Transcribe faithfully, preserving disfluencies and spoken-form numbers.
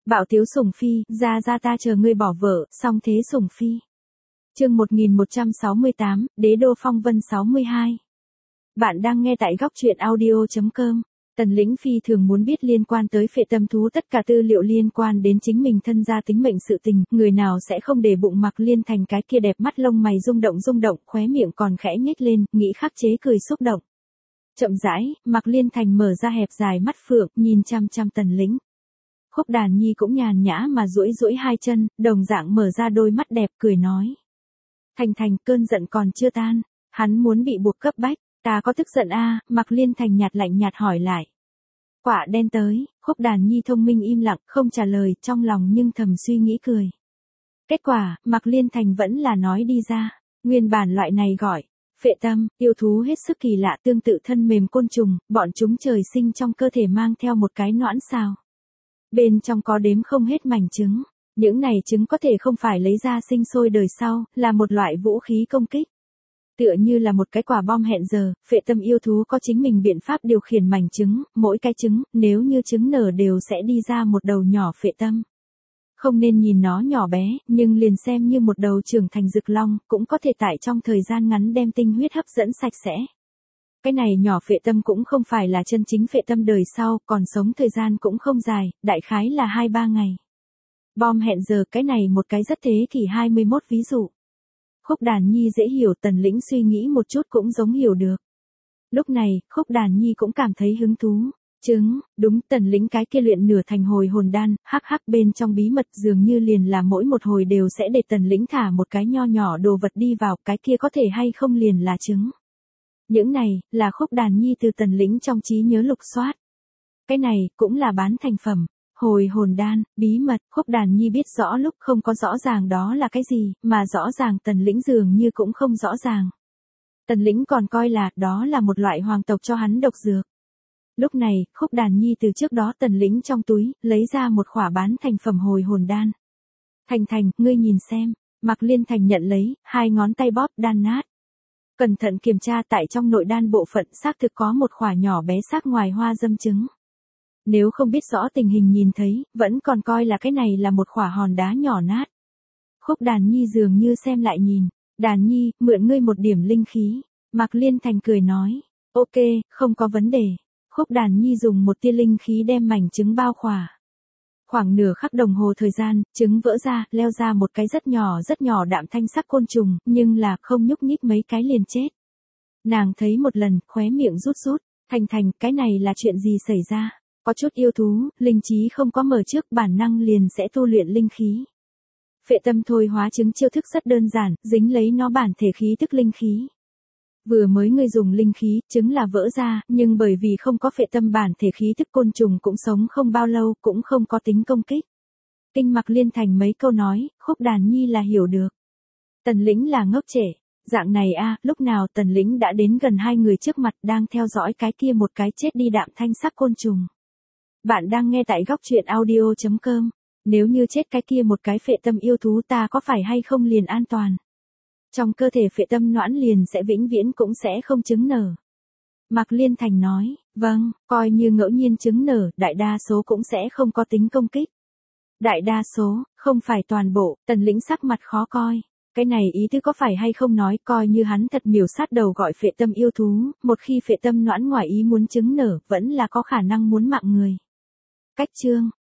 Bạo tiếu sủng phi, ra ra ta chờ ngươi bỏ vợ, song thế sủng phi. Chương một nghìn một trăm sáu mươi tám, Đế đô phong vân sáu mươi hai. Bạn đang nghe tại góc truyện audio chấm com. Tần Lĩnh phi thường muốn biết liên quan tới phệ tâm thú tất cả tư liệu liên quan đến chính mình thân gia tính mệnh sự tình, người nào sẽ không để bụng Mạc Liên Thành cái kia đẹp mắt lông mày rung động rung động, khóe miệng còn khẽ nhếch lên, nghĩ khắc chế cười xúc động. Chậm rãi, Mạc Liên Thành mở ra hẹp dài mắt phượng, nhìn chăm chăm Tần Lĩnh. Khúc Đàn Nhi cũng nhàn nhã mà duỗi duỗi hai chân, đồng dạng mở ra đôi mắt đẹp cười nói. Thành Thành, cơn giận còn chưa tan, hắn muốn bị buộc cấp bách, ta có tức giận a? À? Mạc Liên Thành nhạt lạnh nhạt hỏi lại. Quả đen tới, Khúc Đàn Nhi thông minh im lặng, không trả lời, trong lòng nhưng thầm suy nghĩ cười. Kết quả, Mạc Liên Thành vẫn là nói đi ra, nguyên bản loại này gọi, phệ tâm, yêu thú hết sức kỳ lạ tương tự thân mềm côn trùng, bọn chúng trời sinh trong cơ thể mang theo một cái noãn sao. Bên trong có đếm không hết mảnh trứng, những này trứng có thể không phải lấy ra sinh sôi đời sau, là một loại vũ khí công kích. Tựa như là một cái quả bom hẹn giờ, phệ tâm yêu thú có chính mình biện pháp điều khiển mảnh trứng, mỗi cái trứng, nếu như trứng nở đều sẽ đi ra một đầu nhỏ phệ tâm. Không nên nhìn nó nhỏ bé, nhưng liền xem như một đầu trưởng thành rực long, cũng có thể tại trong thời gian ngắn đem tinh huyết hấp dẫn sạch sẽ. Cái này nhỏ phệ tâm cũng không phải là chân chính phệ tâm đời sau, còn sống thời gian cũng không dài, đại khái là hai ba ngày. Bom hẹn giờ cái này một cái rất thế kỷ hai mươi mốt ví dụ. Khúc Đàn Nhi dễ hiểu, Tần Lĩnh suy nghĩ một chút cũng giống hiểu được. Lúc này, Khúc Đàn Nhi cũng cảm thấy hứng thú. Chứng, đúng, Tần Lĩnh cái kia luyện nửa thành hồi hồn đan, hắc hắc bên trong bí mật dường như liền là mỗi một hồi đều sẽ để Tần Lĩnh thả một cái nho nhỏ đồ vật đi vào, cái kia có thể hay không liền là trứng. Những này, là Khúc Đàn Nhi từ Tần Lĩnh trong trí nhớ lục soát. Cái này, cũng là bán thành phẩm. Hồi hồn đan, bí mật, Khúc Đàn Nhi biết rõ lúc không có rõ ràng đó là cái gì, mà rõ ràng Tần Lĩnh dường như cũng không rõ ràng. Tần Lĩnh còn coi là, đó là một loại hoàng tộc cho hắn độc dược. Lúc này, Khúc Đàn Nhi từ trước đó Tần Lĩnh trong túi, lấy ra một khỏa bán thành phẩm hồi hồn đan. Thành Thành, ngươi nhìn xem, Mạc Liên Thành nhận lấy, hai ngón tay bóp đan nát. Cẩn thận kiểm tra tại trong nội đan bộ phận xác thực có một khỏa nhỏ bé xác ngoài hoa dâm trứng. Nếu không biết rõ tình hình nhìn thấy, vẫn còn coi là cái này là một khỏa hòn đá nhỏ nát. Khúc Đàn Nhi dường như xem lại nhìn. Đàn Nhi, mượn ngươi một điểm linh khí. Mạc Liên Thành cười nói. Ok, không có vấn đề. Khúc Đàn Nhi dùng một tia linh khí đem mảnh trứng bao khỏa. Khoảng nửa khắc đồng hồ thời gian, trứng vỡ ra, leo ra một cái rất nhỏ rất nhỏ đạm thanh sắc côn trùng, nhưng là không nhúc nhích mấy cái liền chết. Nàng thấy một lần, khóe miệng rút rút. Thành Thành, cái này là chuyện gì xảy ra? Có chút yêu thú, linh trí không có mở trước bản năng liền sẽ tu luyện linh khí. Phệ tâm thôi hóa chứng chiêu thức rất đơn giản, dính lấy nó bản thể khí tức linh khí. Vừa mới ngươi dùng linh khí, chứng là vỡ ra, nhưng bởi vì không có phệ tâm bản thể khí tức côn trùng cũng sống không bao lâu, cũng không có tính công kích. Kinh Mạc Liên Thành mấy câu nói, Khúc Đàn Nhi là hiểu được. Tần Lĩnh là ngốc trẻ. Dạng này a, lúc nào Tần Lĩnh đã đến gần hai người trước mặt đang theo dõi cái kia một cái chết đi đạm thanh sắc côn trùng. Bạn đang nghe tại góc truyện audio chấm com. Nếu như chết cái kia một cái phệ tâm yêu thú ta có phải hay không liền an toàn? Trong cơ thể phệ tâm noãn liền sẽ vĩnh viễn cũng sẽ không trứng nở. Mạc Liên Thành nói, vâng, coi như ngẫu nhiên trứng nở, đại đa số cũng sẽ không có tính công kích. Đại đa số, không phải toàn bộ, Tần Lĩnh sắc mặt khó coi. Cái này ý tứ có phải hay không nói coi như hắn thật miểu sát đầu gọi phệ tâm yêu thú, một khi phệ tâm noãn ngoài ý muốn trứng nở, vẫn là có khả năng muốn mạng người. Cách chương,